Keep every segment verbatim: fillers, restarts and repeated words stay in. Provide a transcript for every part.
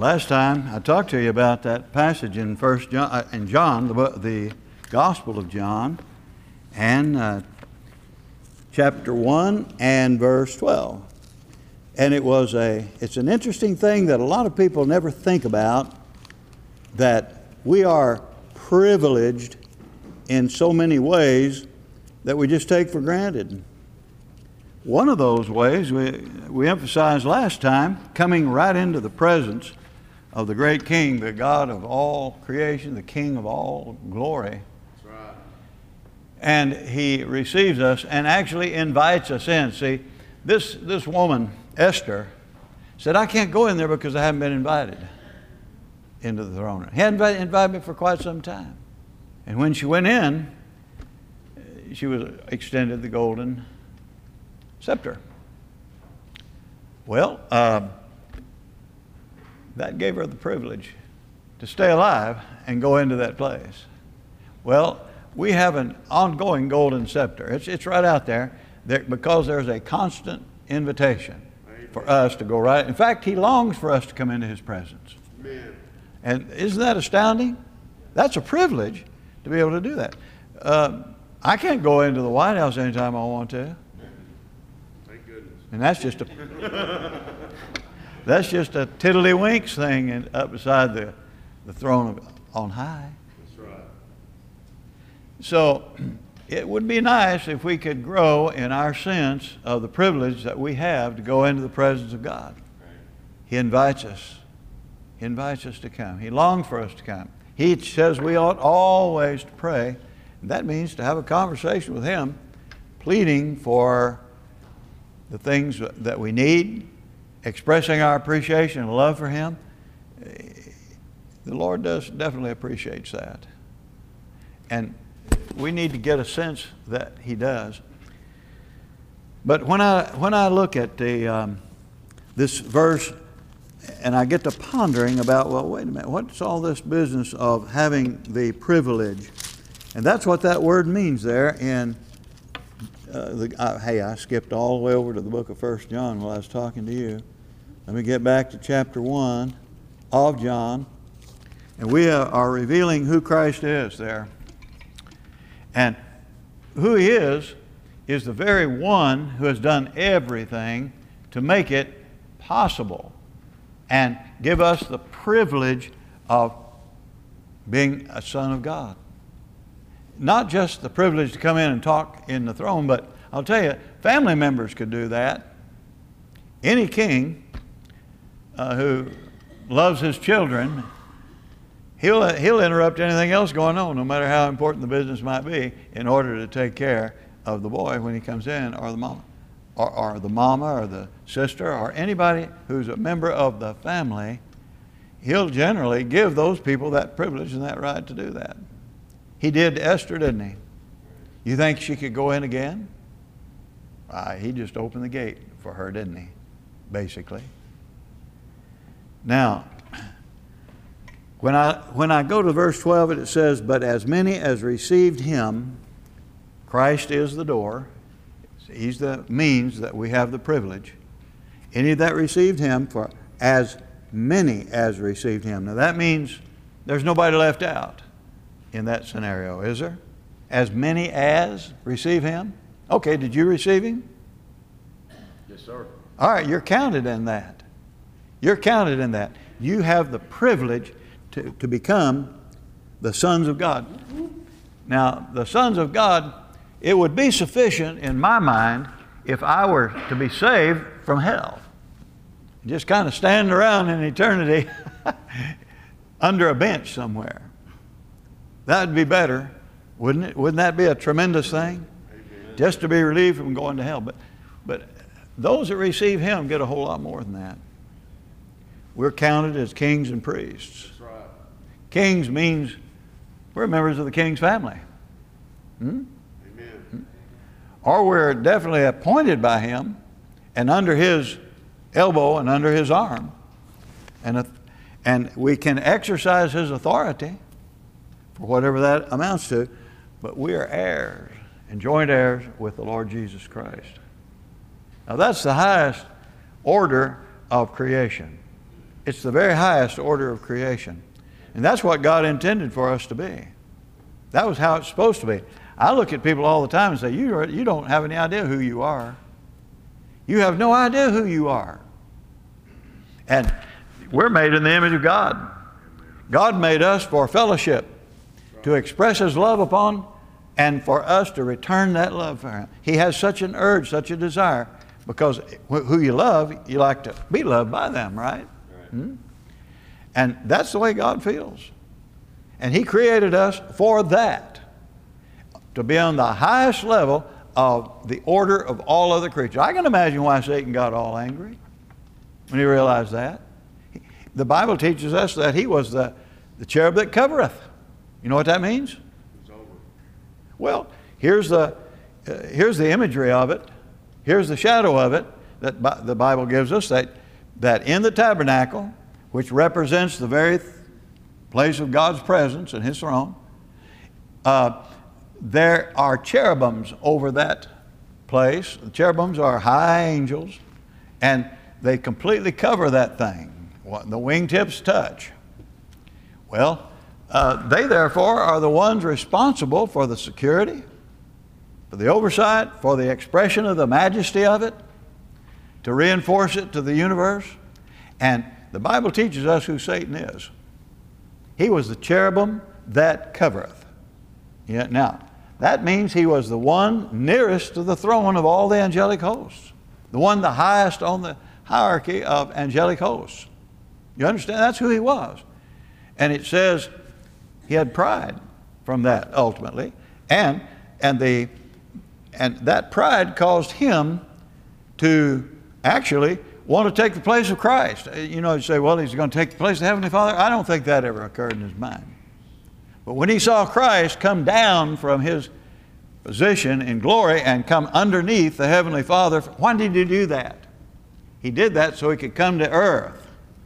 Last time I talked to you about that passage in First John, uh, in John, the, the Gospel of John, and uh, chapter one and verse twelve. And it was a, it's an interesting thing that a lot of people never think about, that we are privileged in so many ways that we just take for granted. One of those ways we, we emphasized last time, coming right into the presence of the great King, the God of all creation, the King of all glory. That's right. And He receives us and actually invites us in. See, this, this woman, Esther, said, I can't go in there because I haven't been invited into the throne room. He hadn't invited me for quite some time. And when she went in, she was extended the golden scepter. Well, uh, that gave her the privilege to stay alive and go into that place. Well, we have an ongoing golden scepter. It's, it's right out there, there because there's a constant invitation for us to go right. In fact, He longs for us to come into His presence. Amen. And isn't that astounding? That's a privilege to be able to do that. Uh, I can't go into the White House anytime I want to. Thank goodness. And that's just a that's just a tiddlywinks thing in, up beside the, the throne of, on high. That's right. So it would be nice if we could grow in our sense of the privilege that we have to go into the presence of God. Right. He invites us. He invites us to come. He longs for us to come. He says we ought always to pray. And that means to have a conversation with Him, pleading for the things that we need, expressing our appreciation and love for Him. The Lord does definitely appreciates that. And we need to get a sense that He does. But when I when I look at the um, this verse and I get to pondering about, well, wait a minute, what's all this business of having the privilege? And that's what that word means there in uh, the, uh, hey, I skipped all the way over to the book of First John while I was talking to you. Let me get back to chapter one of John. And we are revealing who Christ is there. And who He is, is the very one who has done everything to make it possible and give us the privilege of being a son of God. Not just the privilege to come in and talk in the throne, but I'll tell you, family members could do that. Any king uh, who loves his children, he'll, he'll interrupt anything else going on, no matter how important the business might be, in order to take care of the boy when he comes in, or the mama, or, or the mama, or the sister, or anybody who's a member of the family. He'll generally give those people that privilege and that right to do that. He did to Esther, didn't He? You think she could go in again? Uh, he just opened the gate for her, didn't He? Basically. Now, when I when I go to verse twelve, it says, "But as many as received Him," Christ is the door. He's the means that we have the privilege. Any that received Him, for as many as received Him. Now that means there's nobody left out in that scenario, is there? As many as receive Him? Okay, did you receive Him? Yes, sir. All right, you're counted in that. You're counted in that. You have the privilege to, to become the sons of God. Now, the sons of God, it would be sufficient in my mind if I were to be saved from hell. Just kind of stand around in eternity under a bench somewhere. That would be better, wouldn't it? Wouldn't that be a tremendous thing? Amen. Just to be relieved from going to hell. But, but those that receive Him get a whole lot more than that. We're counted as kings and priests. That's right. Kings means we're members of the King's family. Hmm? Amen. Or we're definitely appointed by Him and under His elbow and under His arm. And, and we can exercise His authority for whatever that amounts to, but we are heirs and joint heirs with the Lord Jesus Christ. Now that's the highest order of creation. It's the very highest order of creation. And that's what God intended for us to be. That was how it's supposed to be. I look at people all the time and say, you, are, you don't have any idea who you are. You have no idea who you are. And we're made in the image of God. God made us for fellowship, to express His love upon, and for us to return that love for Him. He has such an urge, such a desire, because who you love, you like to be loved by them, right? Right. Hmm? And that's the way God feels. And He created us for that, to be on the highest level of the order of all other creatures. I can imagine why Satan got all angry when he realized that. The Bible teaches us that he was the, the cherub that covereth. You know what that means? It's over. Well, here's the, uh, here's the imagery of it. Here's the shadow of it that Bi- the Bible gives us, that, that in the tabernacle, which represents the very th- place of God's presence and His throne, uh, there are cherubims over that place. The cherubims are high angels, and they completely cover that thing. The wingtips touch. Well, uh, they therefore are the ones responsible for the security, for the oversight, for the expression of the majesty of it, to reinforce it to the universe. And the Bible teaches us who Satan is. He was the cherubim that covereth. Yeah, now, that means he was the one nearest to the throne of all the angelic hosts, the one the highest on the hierarchy of angelic hosts. You understand? That's who he was. And it says he had pride from that ultimately. And, and, the, and that pride caused him to actually want to take the place of Christ. You know, you say, well, he's going to take the place of the Heavenly Father. I don't think that ever occurred in his mind. But when he saw Christ come down from his position in glory and come underneath the Heavenly Father, why did he do that? He did that so he could come to earth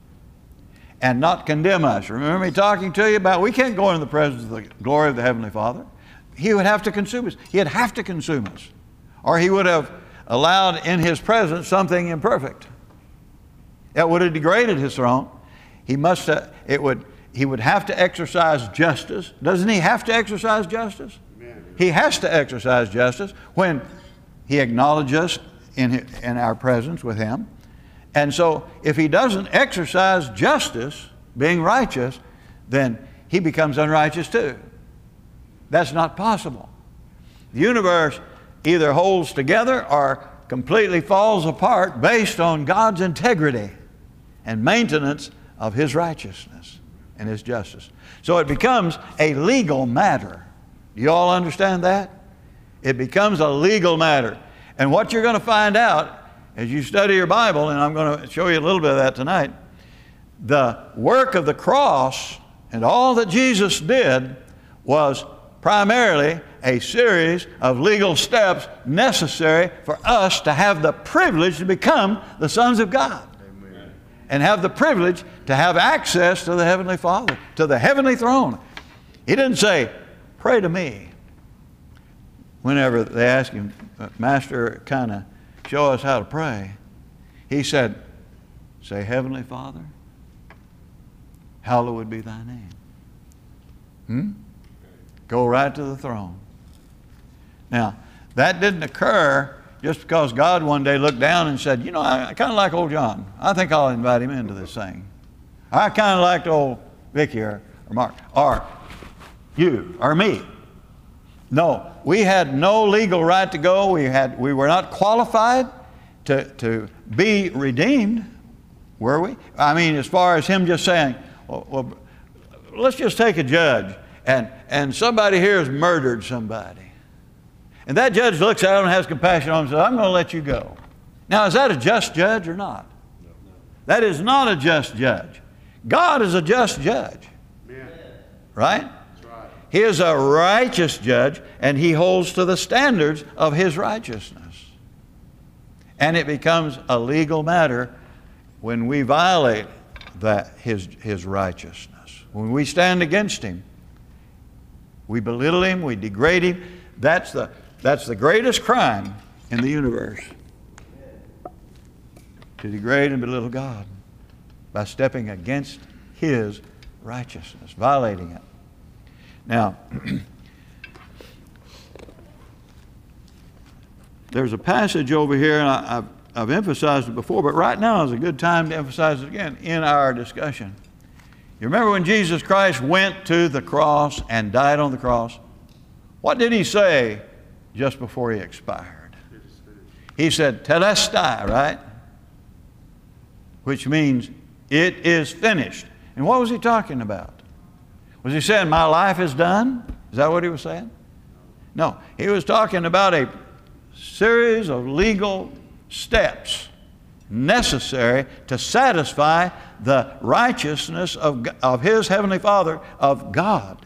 and not condemn us. Remember me talking to you about we can't go into the presence of the glory of the Heavenly Father. He would have to consume us. He'd have to consume us. Or he would have allowed in his presence something imperfect. That would have degraded his throne. He must have, it would, he would have to exercise justice. Doesn't he have to exercise justice? Amen. He has to exercise justice when he acknowledges us in, in our presence with him. And so if he doesn't exercise justice, being righteous, then he becomes unrighteous too. That's not possible. The universe either holds together or completely falls apart based on God's integrity and maintenance of His righteousness and His justice. So it becomes a legal matter. Do you all understand that? It becomes a legal matter. And what you're going to find out as you study your Bible, and I'm going to show you a little bit of that tonight, the work of the cross and all that Jesus did was primarily a series of legal steps necessary for us to have the privilege to become the sons of God. Amen. And have the privilege to have access to the Heavenly Father, to the heavenly throne. He didn't say, pray to me. Whenever they asked him, Master, kind of show us how to pray. He said, say, Heavenly Father, hallowed be thy name. Hmm? Go right to the throne. Now, that didn't occur just because God one day looked down and said, you know, I, I kind of like old John. I think I'll invite him into this thing. I kind of liked old Vicky or, or Mark or you or me. No, we had no legal right to go. We, had, we were not qualified to, to be redeemed, were we? I mean, as far as him just saying, well, well let's just take a judge and, and somebody here has murdered somebody. And that judge looks at him and has compassion on him and says, I'm going to let you go. Now, is that a just judge or not? No, no. That is not a just judge. God is a just judge. Amen. Right? That's right. He is a righteous judge, and he holds to the standards of his righteousness. And it becomes a legal matter when we violate that his, his righteousness. When we stand against him, we belittle him, we degrade him. That's the, that's the greatest crime in the universe. To degrade and belittle God by stepping against His righteousness, violating it. Now, there's a passage over here, and I, I've, I've emphasized it before, but right now is a good time to emphasize it again in our discussion. You remember when Jesus Christ went to the cross and died on the cross? What did He say just before He expired? He said, "Telestai," right? Which means it is finished. And what was He talking about? Was He saying, my life is done? Is that what He was saying? No. He was talking about a series of legal steps necessary to satisfy the righteousness of, of His Heavenly Father, of God,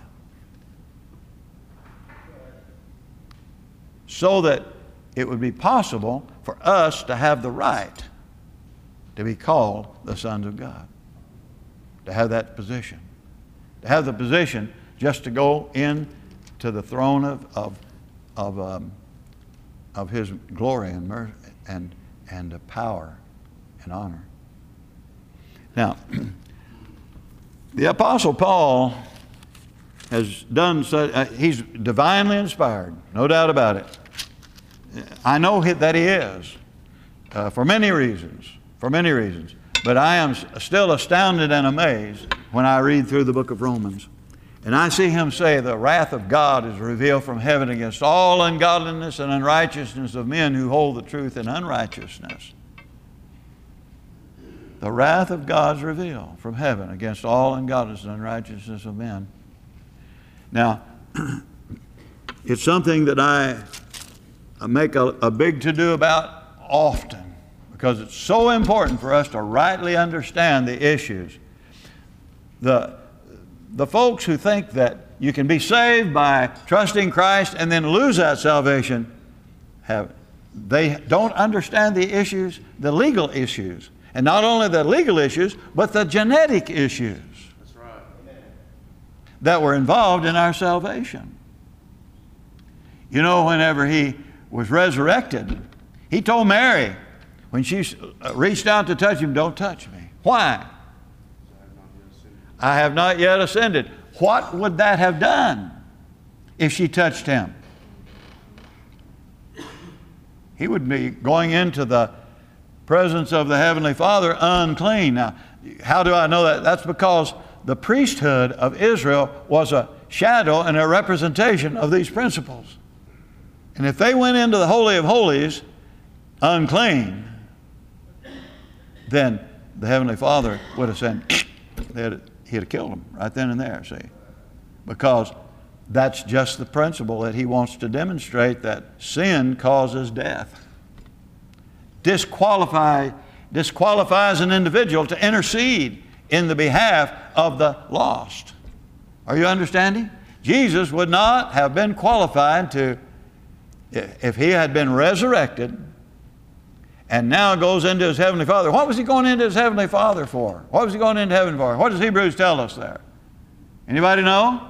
so that it would be possible for us to have the right to be called the sons of God, to have that position, to have the position just to go in to the throne of of of, um, of His glory and mercy and and power and honor. Now, the Apostle Paul has done such, uh, he's divinely inspired, no doubt about it. I know that he is, uh, for many reasons, for many reasons. But I am still astounded and amazed when I read through the book of Romans. And I see him say, the wrath of God is revealed from heaven against all ungodliness and unrighteousness of men who hold the truth in unrighteousness. The wrath of God is revealed from heaven against all ungodliness and unrighteousness of men. Now, it's something that I make a, a big to-do about often, because it's so important for us to rightly understand the issues. The, the folks who think that you can be saved by trusting Christ and then lose that salvation, have, they don't understand the issues, the legal issues. And not only the legal issues, but the genetic issues. That's right. That were involved in our salvation. You know, whenever He was resurrected, He told Mary, when she reached out to touch Him, don't touch me. Why? I have not yet ascended. What would that have done if she touched Him? He would be going into the presence of the Heavenly Father unclean. Now, how do I know that? That's because the priesthood of Israel was a shadow and a representation of these principles. And if they went into the Holy of Holies unclean, then the Heavenly Father would have said, he'd have killed them right then and there, see? Because that's just the principle that He wants to demonstrate, that sin causes death. Disqualify, disqualifies an individual to intercede in the behalf of the lost. Are you understanding? Jesus would not have been qualified to, if He had been resurrected and now goes into His Heavenly Father. What was He going into His Heavenly Father for? What was He going into heaven for? What does Hebrews tell us there? Anybody know?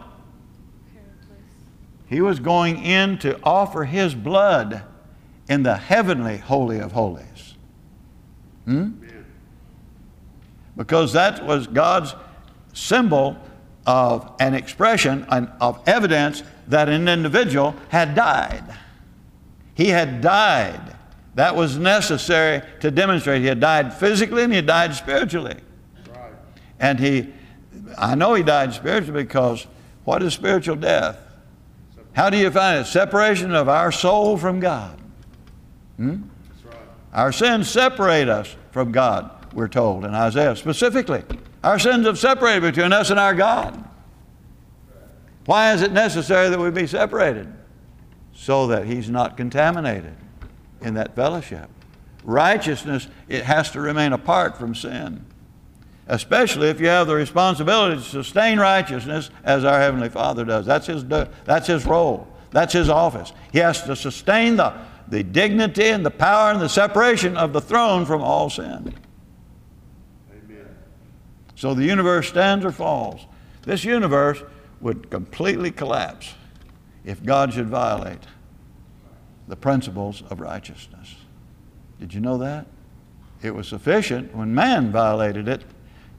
He was going in to offer His blood in the heavenly Holy of Holies. Hmm? Because that was God's symbol of an expression of evidence that an individual had died. He had died. That was necessary to demonstrate. He had died physically and He had died spiritually. Right. And he, I know He died spiritually, because what is spiritual death? How do you find it? Separation of our soul from God. Hmm? That's right. Our sins separate us from God, we're told in Isaiah. Specifically, our sins have separated between us and our God. Why is it necessary that we be separated? So that He's not contaminated in that fellowship. Righteousness, it has to remain apart from sin. Especially if you have the responsibility to sustain righteousness as our Heavenly Father does. That's His, that's His role. That's His office. He has to sustain the, the dignity and the power and the separation of the throne from all sin. Amen. So the universe stands or falls. This universe would completely collapse if God should violate the principles of righteousness. Did you know that? It was sufficient when man violated it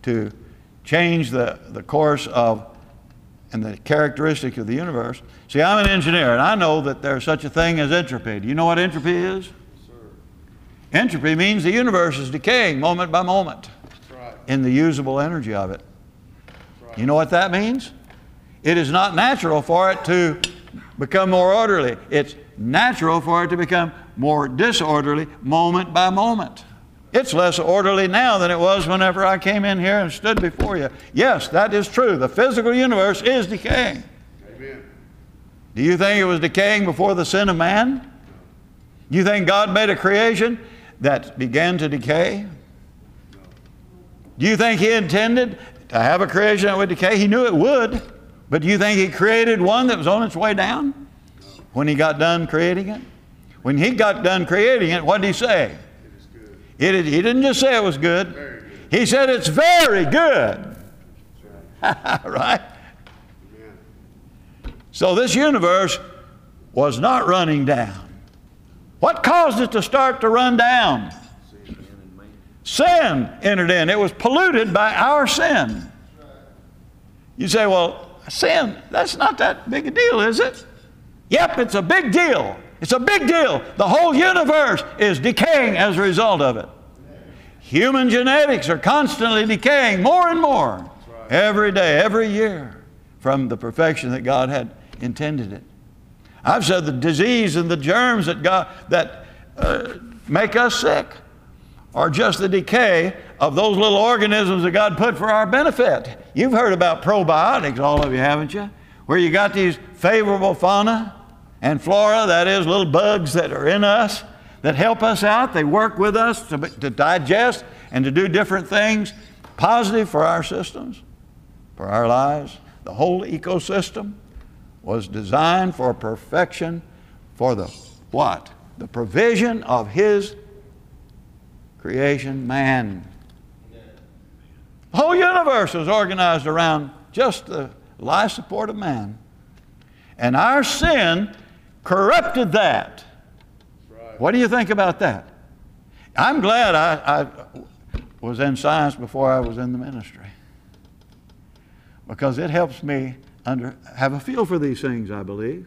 to change the, the course of and the characteristic of the universe. See, I'm an engineer, and I know that there's such a thing as entropy. Do you know what entropy is? Yes, sir. Entropy means the universe is decaying moment by moment That's right. in the usable energy of it. That's right. You know what that means? It is not natural for it to become more orderly. It's natural for it to become more disorderly moment by moment. It's less orderly now than it was whenever I came in here and stood before you. Yes, that is true. The physical universe is decaying. Amen. Do you think it was decaying before the sin of man? Do you think God made a creation that began to decay? No. Do you think He intended to have a creation that would decay? He knew it would. But do you think He created one that was on its way down No. when He got done creating it? When He got done creating it, what did He say? It is good. It, he didn't just say it was good. Very good. He said it's very good. That's right. Right? Amen. So this universe was not running down. What caused it to start to run down? Sin entered in. It was polluted by our sin. You say, well, sin, that's not that big a deal, is it? Yep, it's a big deal. It's a big deal. The whole universe is decaying as a result of it. Human genetics are constantly decaying more and more right. every day, every year from the perfection that God had intended it. I've said the disease and the germs that, God, that uh, make us sick are just the decay of those little organisms that God put for our benefit. You've heard about probiotics, all of you, haven't you? Where you got these favorable fauna and flora, that is, little bugs that are in us that help us out. They work with us to, to digest and to do different things positive for our systems, for our lives. The whole ecosystem was designed for perfection, for the what? The provision of His creation, man. The whole universe is organized around just the life support of man. And our sin corrupted that. That's right. What do you think about that? I'm glad I, I was in science before I was in the ministry, because it helps me under, have a feel for these things, I believe.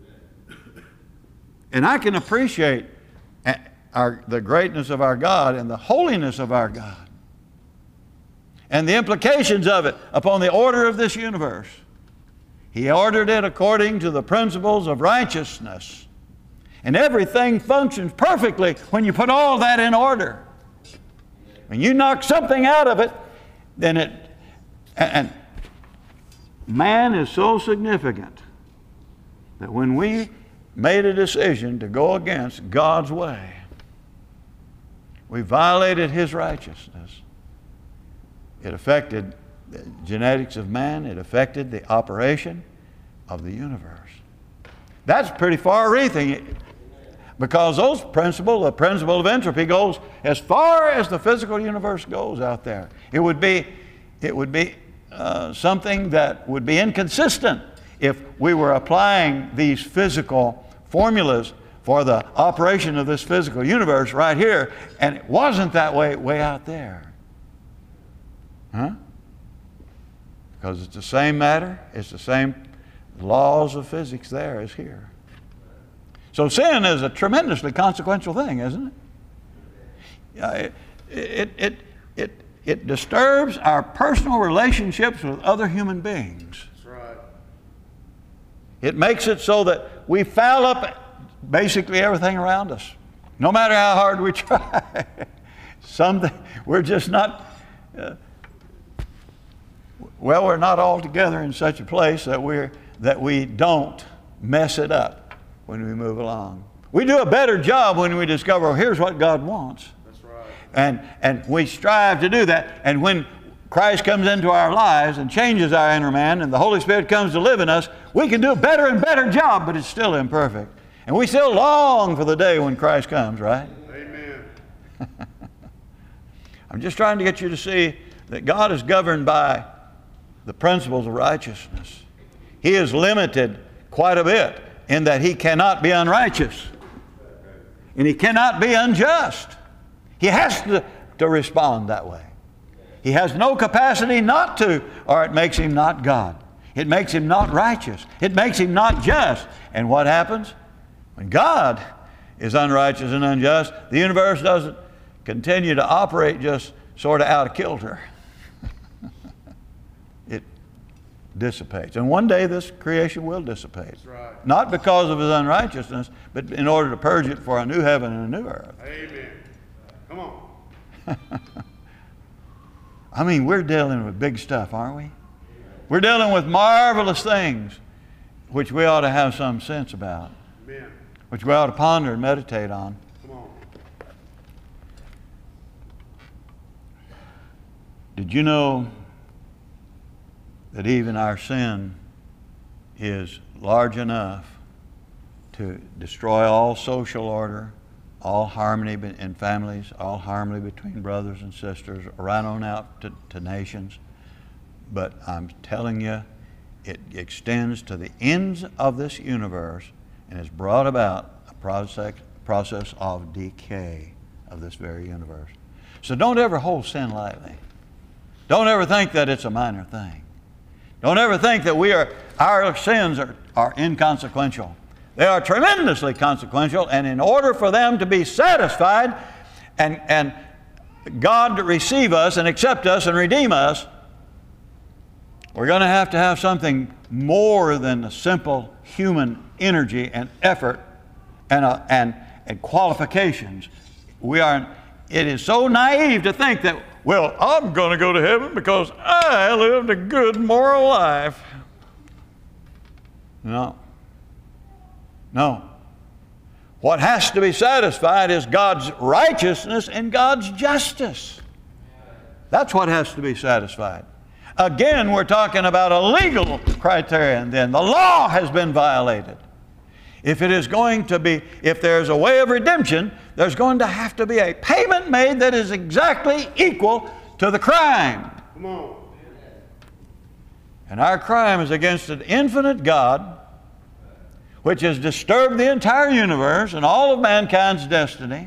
And I can appreciate our, the greatness of our God and the holiness of our God and the implications of it upon the order of this universe. He ordered it according to the principles of righteousness. And everything functions perfectly when you put all that in order. When you knock something out of it, then it... And, and man is so significant that when we made a decision to go against God's way, we violated His righteousness. It affected the genetics of man. It affected the operation of the universe. That's pretty far-reaching, because those principle, the principle of entropy, goes as far as the physical universe goes out there. It would be, it would be uh, something that would be inconsistent if we were applying these physical formulas for the operation of this physical universe right here, and it wasn't that way way out there. Huh? Because it's the same matter, it's the same laws of physics there as here. So sin is a tremendously consequential thing, isn't it? Uh, it, it, it, it, it disturbs our personal relationships with other human beings. That's right. It makes it so that we foul up basically everything around us. No matter how hard we try. Something, we're just not, uh, well, we're not all together in such a place that, we're, that we don't mess it up when we move along. We do a better job when we discover, well, here's what God wants. That's right. And, and we strive to do that. And when Christ comes into our lives and changes our inner man and the Holy Spirit comes to live in us, we can do a better and better job, but it's still imperfect. And we still long for the day when Christ comes, right? Amen. I'm just trying to get you to see that God is governed by the principles of righteousness. He is limited quite a bit in that He cannot be unrighteous. And He cannot be unjust. He has to, to respond that way. He has no capacity not to, or it makes him not God. It makes him not righteous. It makes him not just. And what happens? When God is unrighteous and unjust, the universe doesn't continue to operate just sort of out of kilter. It dissipates. And one day this creation will dissipate. That's right. Not because of his unrighteousness, but in order to purge it for a new heaven and a new earth. Amen. Come on. I mean, we're dealing with big stuff, aren't we? We're dealing with marvelous things which we ought to have some sense about, Amen. which we ought to ponder and meditate on. Come on. Did you know that even our sin is large enough to destroy all social order, all harmony in families, all harmony between brothers and sisters, right on out to, to nations? But I'm telling you, it extends to the ends of this universe and has brought about a process, process of decay of this very universe. So don't ever hold sin lightly. Don't ever think that it's a minor thing. Don't ever think that we are, our sins are, are inconsequential. They are tremendously consequential, and in order for them to be satisfied and, and God to receive us and accept us and redeem us, we're going to have to have something more than the simple human energy and effort and, uh, and, and qualifications. We are, it is so naive to think that, well, I'm going to go to heaven because I lived a good moral life. No. No. What has to be satisfied is God's righteousness and God's justice. That's what has to be satisfied. Again, we're talking about a legal criterion then. The law has been violated. If it is going to be, if there's a way of redemption, there's going to have to be a payment made that is exactly equal to the crime. Come on. And our crime is against an infinite God, which has disturbed the entire universe and all of mankind's destiny.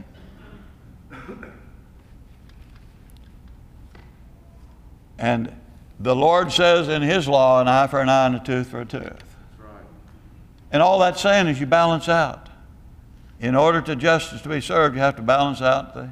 And the Lord says in His law, an eye for an eye and a tooth for a tooth. That's right. And all that's saying is you balance out. In order to justice to be served, you have to balance out the,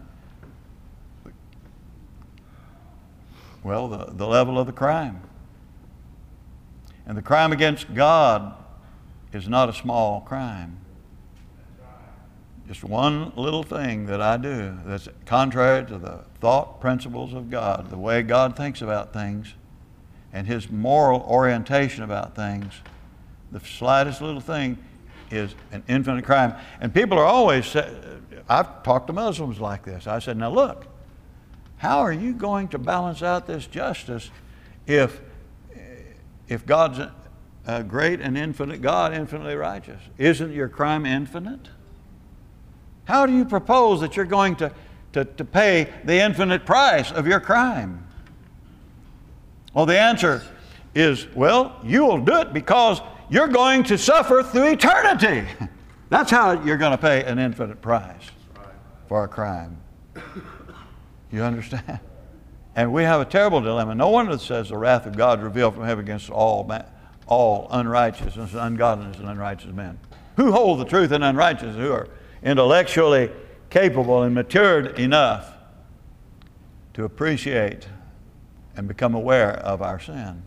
well, the, the level of the crime. And the crime against God is not a small crime. Just one little thing that I do that's contrary to the thought principles of God, the way God thinks about things, and His moral orientation about things, the slightest little thing is an infinite crime. And people are always, I've talked to Muslims like this. I said, now look, how are you going to balance out this justice if, if God's a great and infinite God, infinitely righteous? Isn't your crime infinite? How do you propose that you're going to, to, to pay the infinite price of your crime? Well, the answer is, well, you will do it because you're going to suffer through eternity. That's how you're going to pay an infinite price for a crime. You understand? And we have a terrible dilemma. No wonder it says the wrath of God revealed from heaven against all man, all unrighteousness and ungodliness and unrighteous men. Who hold the truth and unrighteousness, who are intellectually capable and matured enough to appreciate and become aware of our sin.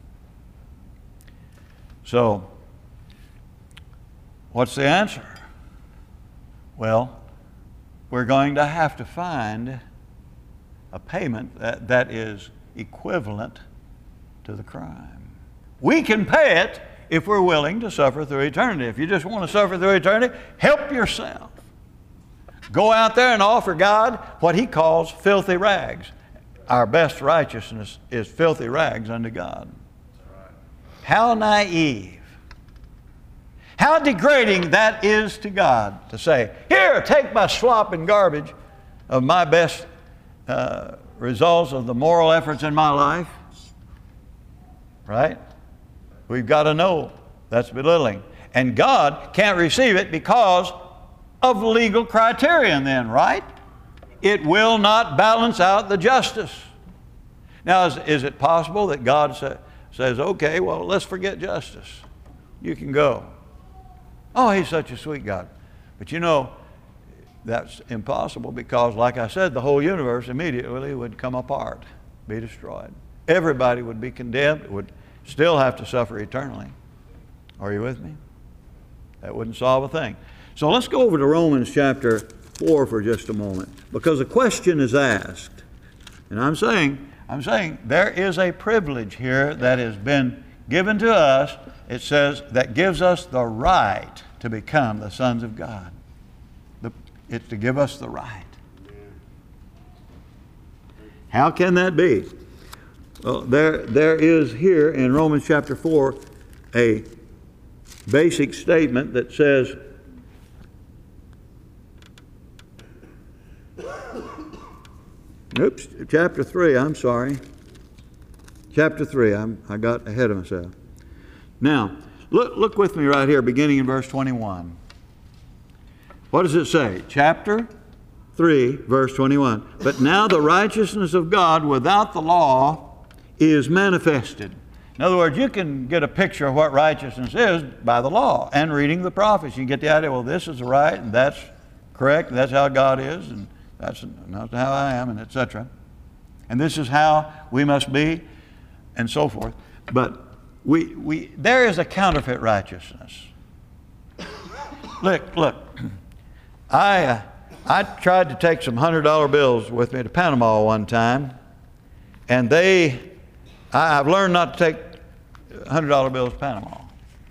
So, what's the answer? Well, we're going to have to find a payment that, that is equivalent to the crime. We can pay it if we're willing to suffer through eternity. If you just want to suffer through eternity, help yourself. Go out there and offer God what He calls filthy rags. Our best righteousness is filthy rags unto God. How naive. How degrading that is to God to say, here, take my slop and garbage of my best uh, results of the moral efforts in my life. Right? We've got to know that's belittling. And God can't receive it because of legal criterion then, right? It will not balance out the justice. Now, is, is it possible that God sa- says, okay, well, let's forget justice. You can go. Oh, he's such a sweet God. But you know, that's impossible because, like I said, the whole universe immediately would come apart, be destroyed. Everybody would be condemned, would still have to suffer eternally. Are you with me? That wouldn't solve a thing. So let's go over to Romans chapter four for just a moment, because a question is asked. And I'm saying, I'm saying there is a privilege here that has been given to us. It says that gives us the right to become the sons of God. The, it's to give us the right. How can that be? Well, there, there is here in Romans chapter four a basic statement that says, oops, chapter three, I'm sorry. Chapter three, I'm, I got ahead of myself. Now, look, look with me right here, beginning in verse twenty-one. What does it say? Chapter three, verse twenty-one. But now the righteousness of God without the law is manifested. In other words, you can get a picture of what righteousness is by the law and reading the prophets. You can get the idea, well, this is right, and that's correct, and that's how God is, and that's not how I am, and et cetera. And this is how we must be, and so forth. But we, we, there is a counterfeit righteousness. Look, look. I, uh, I tried to take some hundred dollar bills with me to Panama one time, and they, I, I've learned not to take hundred dollar bills to Panama.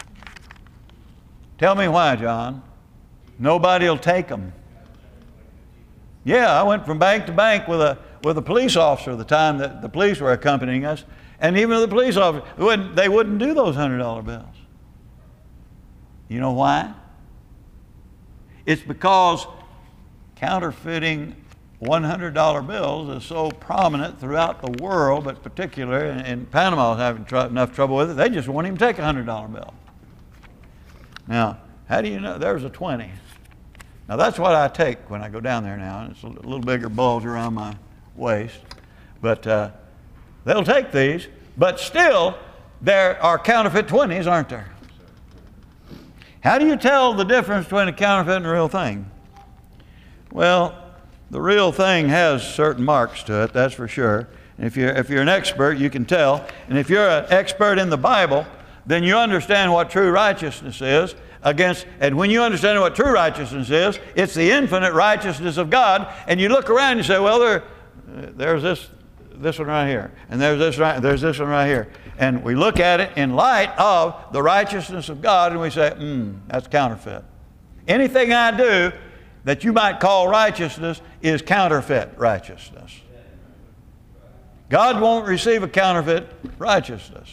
Tell me why, John. Nobody will take them. Yeah, I went from bank to bank with a with a police officer the time that the police were accompanying us, and even the police officer wouldn't, they wouldn't do those hundred dollar bills. You know why? It's because counterfeiting one hundred dollar bills is so prominent throughout the world, but particularly in, in Panama is having tr- enough trouble with it. They just won't even take a one hundred dollar bill. Now, how do you know? There's a twenty. Now, that's what I take when I go down there now. And it's a little bigger bulge around my waist. But uh, they'll take these. But still, there are counterfeit twenties, aren't there? How do you tell the difference between a counterfeit and a real thing? Well, the real thing has certain marks to it, that's for sure. And if you're, if you're an expert, you can tell. And if you're an expert in the Bible, then you understand what true righteousness is against, and when you understand what true righteousness is, it's the infinite righteousness of God. And you look around and you say, well, there, there's this, this one right here, and there's this right, there's this one right here. And we look at it in light of the righteousness of God, and we say, hmm, that's counterfeit. Anything I do that you might call righteousness is counterfeit righteousness. God won't receive a counterfeit righteousness.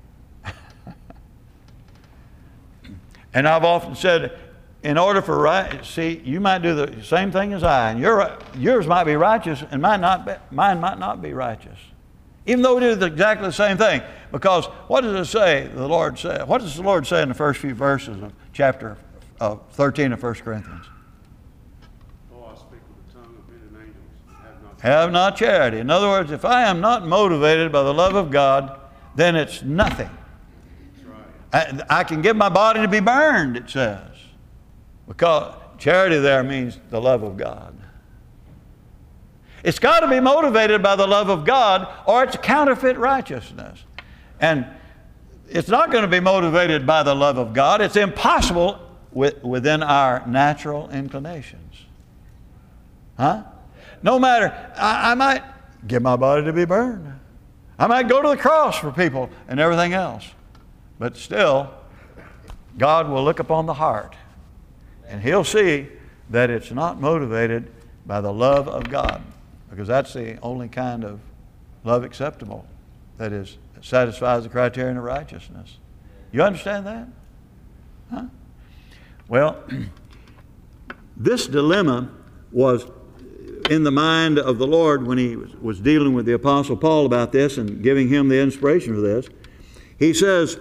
And I've often said, in order for right, see, you might do the same thing as I, and your, yours might be righteous, and mine not be, mine might not be righteous. Even though we do exactly the same thing. Because what does it say, the Lord said? What does the Lord say in the first few verses of chapter uh, thirteen of First Corinthians? Oh, I speak with the tongue of men and angels. Have not, have not charity. In other words, if I am not motivated by the love of God, then it's nothing. That's right. I, I can give my body to be burned, it says. Because charity there means the love of God. It's got to be motivated by the love of God, or it's counterfeit righteousness. And it's not going to be motivated by the love of God. It's impossible with, within our natural inclinations. Huh? No matter, I, I might give my body to be burned. I might go to the cross for people and everything else. But still, God will look upon the heart, and He'll see that it's not motivated by the love of God. Because that's the only kind of love acceptable that is satisfies the criterion of righteousness. You understand that? Huh? Well, this dilemma was in the mind of the Lord when He was, was dealing with the Apostle Paul about this and giving him the inspiration for this. He says,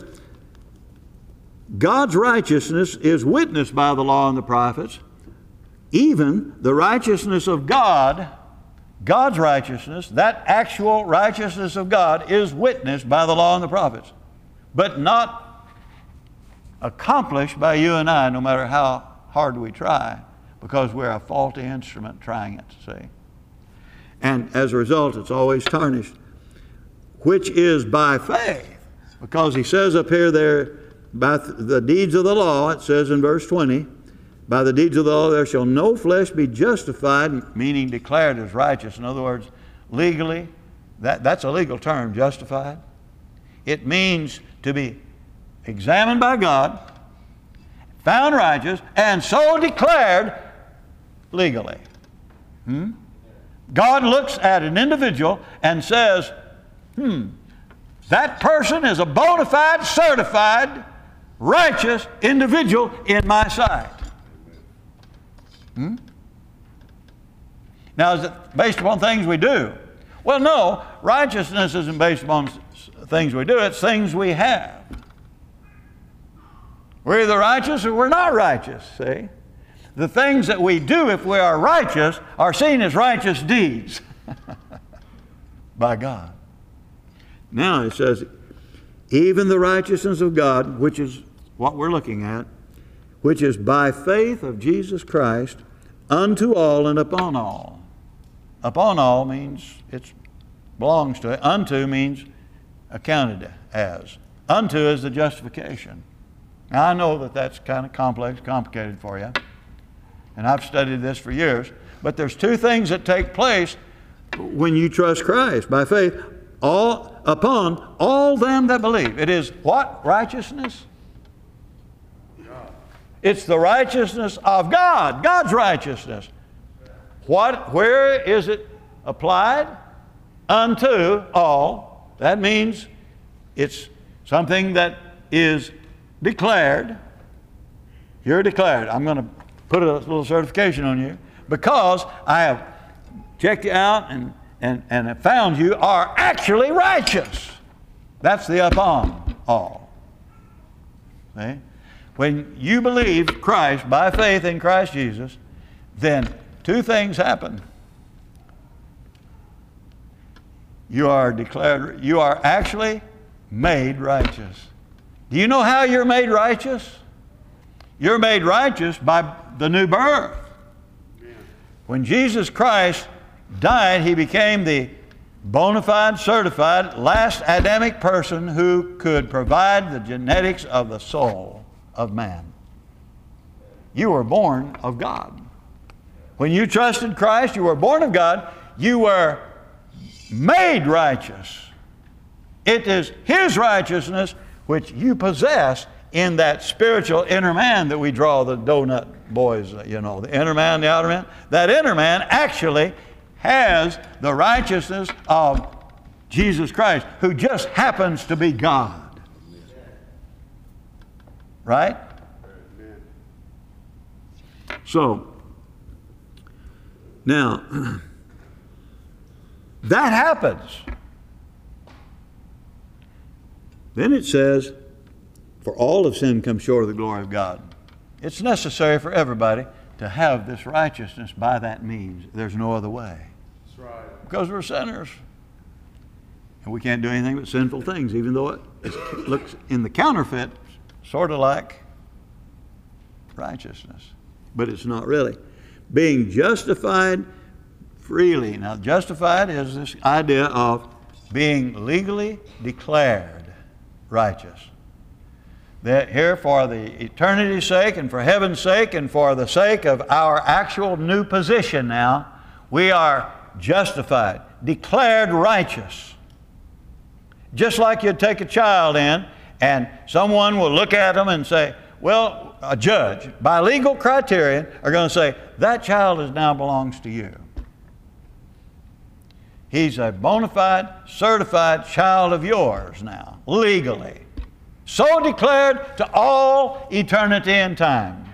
God's righteousness is witnessed by the law and the prophets, even the righteousness of God God's righteousness, that actual righteousness of God, is witnessed by the law and the prophets, but not accomplished by you and I, no matter how hard we try, because we're a faulty instrument trying it, see. And as a result, it's always tarnished, which is by faith. Because he says up here there, by the deeds of the law, it says in verse twenty, by the deeds of the law there shall no flesh be justified, meaning declared as righteous. In other words, legally, that, that's a legal term, justified. It means to be examined by God, found righteous, and so declared legally. Hmm? God looks at an individual and says, hmm, that person is a bona fide, certified, righteous individual in my sight. Hmm? Now, is it based upon things we do? Well, no. Righteousness isn't based upon things we do. It's things we have. We're either righteous or we're not righteous, see? The things that we do, if we are righteous, are seen as righteous deeds by God. Now it says, even the righteousness of God, which is what we're looking at, which is by faith of Jesus Christ, unto all and upon all. Upon all means it belongs to it. Unto means accounted as. Unto is the justification. Now I know that that's kind of complex, complicated for you. And I've studied this for years. But there's two things that take place when you trust Christ by faith, all upon all them that believe. It is what? Righteousness? God. It's the righteousness of God, God's righteousness. What? Where is it applied? Unto all. That means it's something that is declared. You're declared. I'm going to put a little certification on you because I have checked you out and, and, and have found you are actually righteous. That's the upon all. See? When you believe Christ by faith in Christ Jesus, then two things happen. You are declared, you are actually made righteous. Do you know how you're made righteous? You're made righteous by the new birth. When Jesus Christ died, he became the bona fide, certified, last Adamic person who could provide the genetics of the soul of man. You were born of God. When you trusted Christ, you were born of God. You were made righteous. It is His righteousness which you possess in that spiritual inner man that we draw the donut boys, you know, the inner man, the outer man. That inner man actually has the righteousness of Jesus Christ, who just happens to be God. Right? So, now, that happens. Then it says, for all of sin come short of the glory of God. It's necessary for everybody to have this righteousness by that means. There's no other way. That's right. Because we're sinners. And we can't do anything but sinful things, even though it, it looks in the counterfeit sort of like righteousness. But it's not really. Being justified freely. Now, justified is this idea of being legally declared righteous. That here, for the eternity's sake and for heaven's sake and for the sake of our actual new position now, we are justified, declared righteous. Just like you'd take a child in and someone will look at them and say, well, a judge, by legal criterion, are going to say, that child is now belongs to you. He's a bona fide, certified child of yours now, legally. So declared to all eternity and time.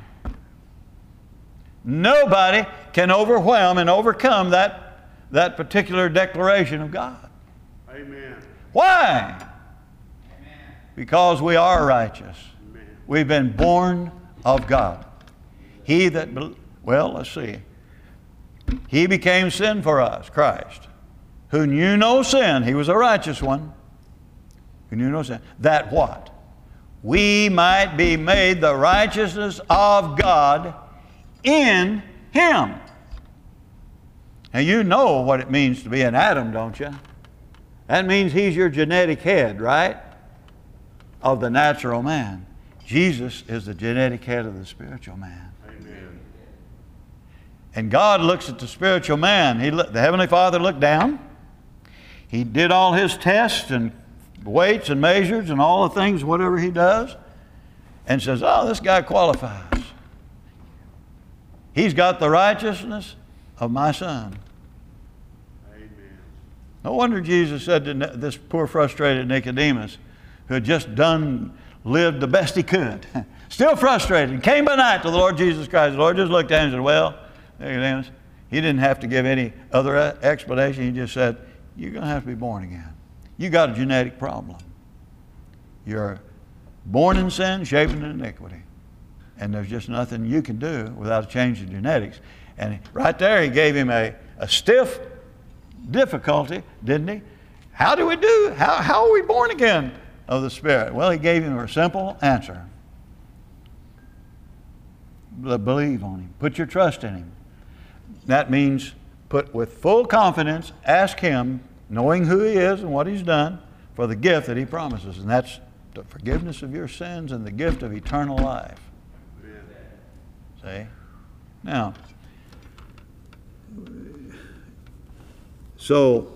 Nobody can overwhelm and overcome that, that particular declaration of God. Amen. Why? Amen. Because we are righteous. Amen. We've been born of God. He that, well, let's see. He became sin for us, Christ, who knew no sin. He was a righteous one, who knew no sin. That what? We might be made the righteousness of God in Him. Now you know what it means to be an Adam, don't you? That means he's your genetic head, right? Of the natural man. Jesus is the genetic head of the spiritual man. Amen. And God looks at the spiritual man. He, the Heavenly Father looked down. He did all His tests and weights and measures and all the things, whatever He does, and says, oh, this guy qualifies. He's got the righteousness of my Son. Amen. No wonder Jesus said to this poor frustrated Nicodemus, who had just done, lived the best he could, still frustrated, came by night to the Lord Jesus Christ. The Lord just looked at him and said, well, Nicodemus, he didn't have to give any other explanation. He just said, you're going to have to be born again. You got a genetic problem. You're born in sin, shaped in iniquity. And there's just nothing you can do without a change in genetics. And right there, He gave him a, a stiff difficulty, didn't He? How do we do? How, how are we born again of the Spirit? Well, He gave him a simple answer. Believe on Him. Put your trust in Him. That means put with full confidence, ask Him, knowing who He is and what He's done, for the gift that He promises. And that's the forgiveness of your sins and the gift of eternal life. See? Now, so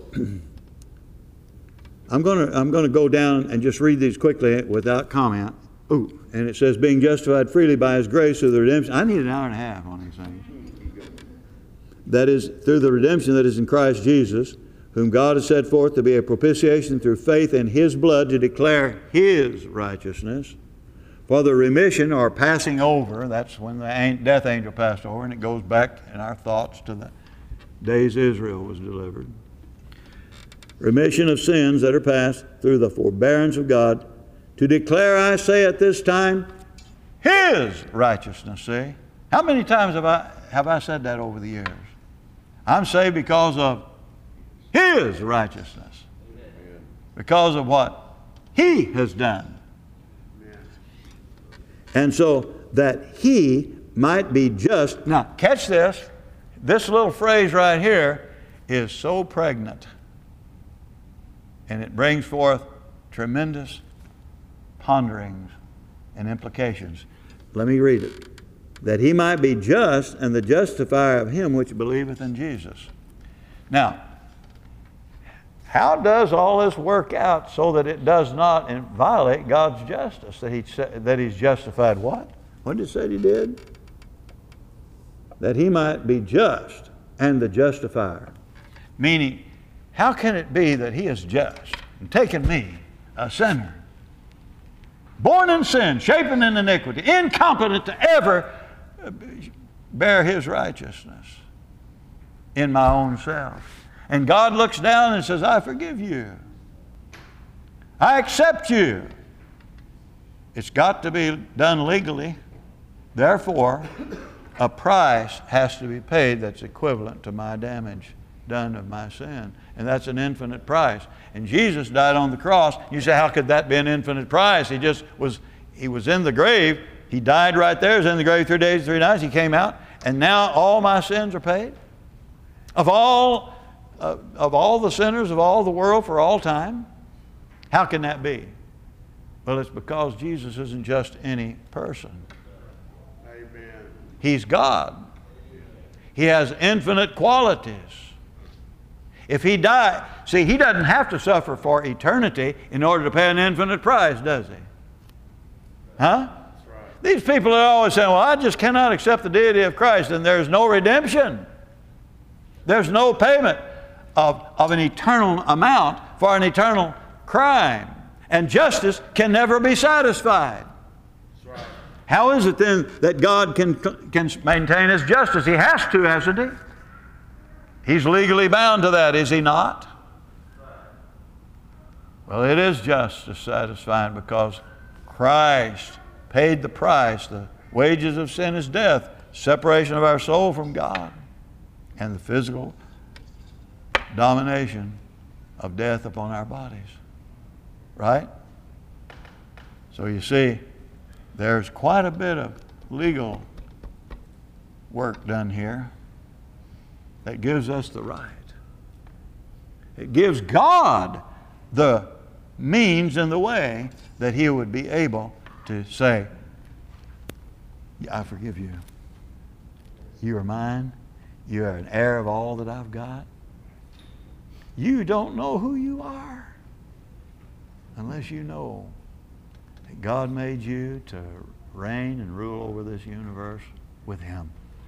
I'm going to I'm going to go down and just read these quickly without comment. Ooh, and it says, being justified freely by His grace through the redemption. I need an hour and a half on these things. That is, through the redemption that is in Christ Jesus, whom God has set forth to be a propitiation through faith in His blood to declare His righteousness, for the remission or passing over. That's when the death angel passed over, and it goes back in our thoughts to the days Israel was delivered. Remission of sins that are past through the forbearance of God, to declare, I say at this time, His righteousness. See? How many times have I, have I said that over the years? I'm saved because of His righteousness. Amen. Because of what He has done. Amen. And so that He might be just. Now, catch this. This little phrase right here is so pregnant. And it brings forth tremendous ponderings and implications. Let me read it. That He might be just and the justifier of him which believeth in Jesus. Now, how does all this work out so that it does not violate God's justice? That, he, that He's justified what? What did it say He did? That He might be just and the justifier. Meaning, how can it be that He is just and taken me, a sinner, born in sin, shapen in iniquity, incompetent to ever bear His righteousness in my own self? And God looks down and says, I forgive you. I accept you. It's got to be done legally. Therefore, a price has to be paid that's equivalent to my damage done of my sin. And that's an infinite price. And Jesus died on the cross. You say, how could that be an infinite price? He just was, He was in the grave. He died right there. He was in the grave three days, three nights. He came out. And now all my sins are paid. Of all, uh, of all the sinners of all the world for all time. How can that be? Well, it's because Jesus isn't just any person. Amen. He's God. He has infinite qualities. If He died, see, He doesn't have to suffer for eternity in order to pay an infinite price, does He? Huh? That's right. These people are always saying, well, I just cannot accept the deity of Christ, and there's no redemption. There's no payment of, of an eternal amount for an eternal crime. And justice can never be satisfied. That's right. How is it then that God can, can maintain His justice? He has to, hasn't He? He's legally bound to that, is He not? Well, it is justice satisfying because Christ paid the price. The wages of sin is death, separation of our soul from God. and the physical domination of death upon our bodies. Right? So you see, there's quite a bit of legal work done here that gives us the right. It gives God the means and the way that He would be able to say, I forgive you. You are mine. You are an heir of all that I've got. You don't know who you are unless you know that God made you to reign and rule over this universe with Him.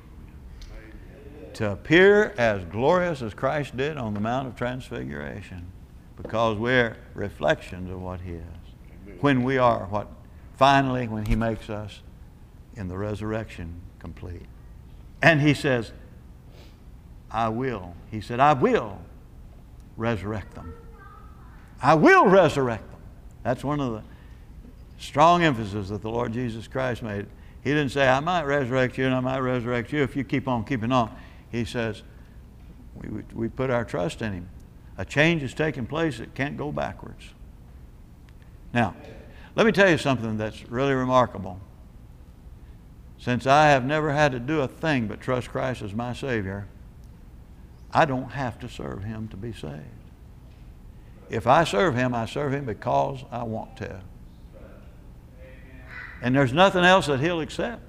To appear as glorious as Christ did on the Mount of Transfiguration, because we're reflections of what He is. When we are what, finally, when He makes us in the resurrection complete. And He says, I will. He said, I will resurrect them. I will resurrect them. That's one of the strong emphasis that the Lord Jesus Christ made. He didn't say, I might resurrect you and I might resurrect you if you keep on keeping on. He says, we, we put our trust in Him. A change is taking place that can't go backwards. Now, let me tell you something that's really remarkable. Since I have never had to do a thing but trust Christ as my Savior, I don't have to serve Him to be saved. If I serve Him, I serve Him because I want to. And there's nothing else that He'll accept.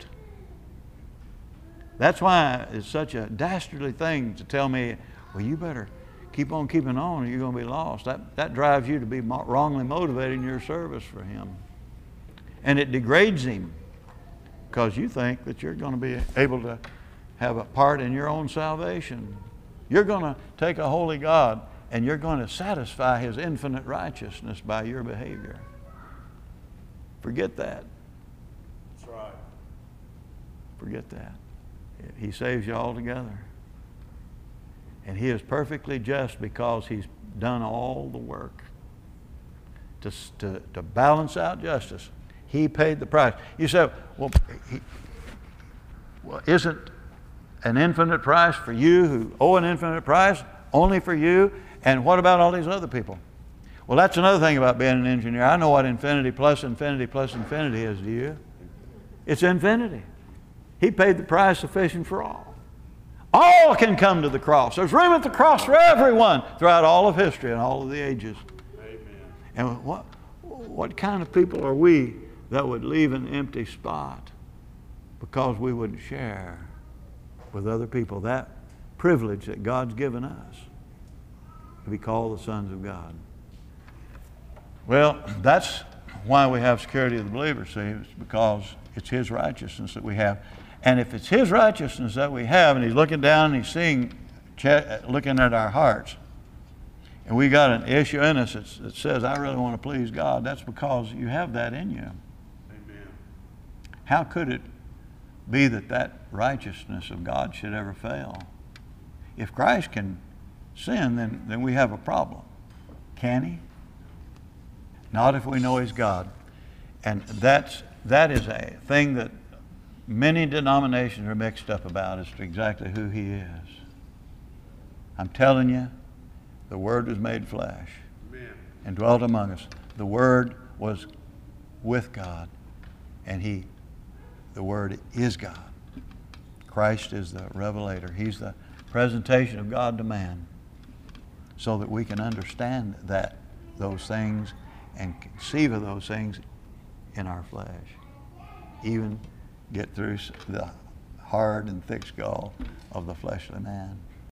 That's why it's such a dastardly thing to tell me, well, you better keep on keeping on or you're going to be lost. That, that drives you to be wrongly motivated in your service for Him. And it degrades Him because you think that you're going to be able to have a part in your own salvation. You're going to take a holy God and you're going to satisfy His infinite righteousness by your behavior. Forget that. That's right. Forget that. He saves you altogether. And He is perfectly just because He's done all the work to, to, to balance out justice. He paid the price. You say, well, he, well, isn't an infinite price for you who owe an infinite price only for you? And what about all these other people? Well, that's another thing about being an engineer. I know what infinity plus infinity plus infinity is to you. It's infinity. He paid the price sufficient for all. All can come to the cross. There's room at the cross for everyone throughout all of history and all of the ages. Amen. And what, what kind of people are we that would leave an empty spot because we wouldn't share with other people that privilege that God's given us to be called the sons of God? Well, that's why we have security of the believer, see, it's because it's His righteousness that we have. And if it's His righteousness that we have, and He's looking down and He's seeing, looking at our hearts, and we got an issue in us that, that says, I really want to please God, that's because you have that in you. Amen. How could it be that that righteousness of God should ever fail? If Christ can sin, then, then we have a problem. Can He? Not if we know He's God. And that's, that is a thing that many denominations are mixed up about as to exactly who He is. I'm telling you, the Word was made flesh. Amen. And dwelt among us. The Word was with God, and He, the Word is God. Christ is the revelator. He's the presentation of God to man, so that we can understand that, those things, and conceive of those things in our flesh. Even get through the hard and thick skull of the fleshly man.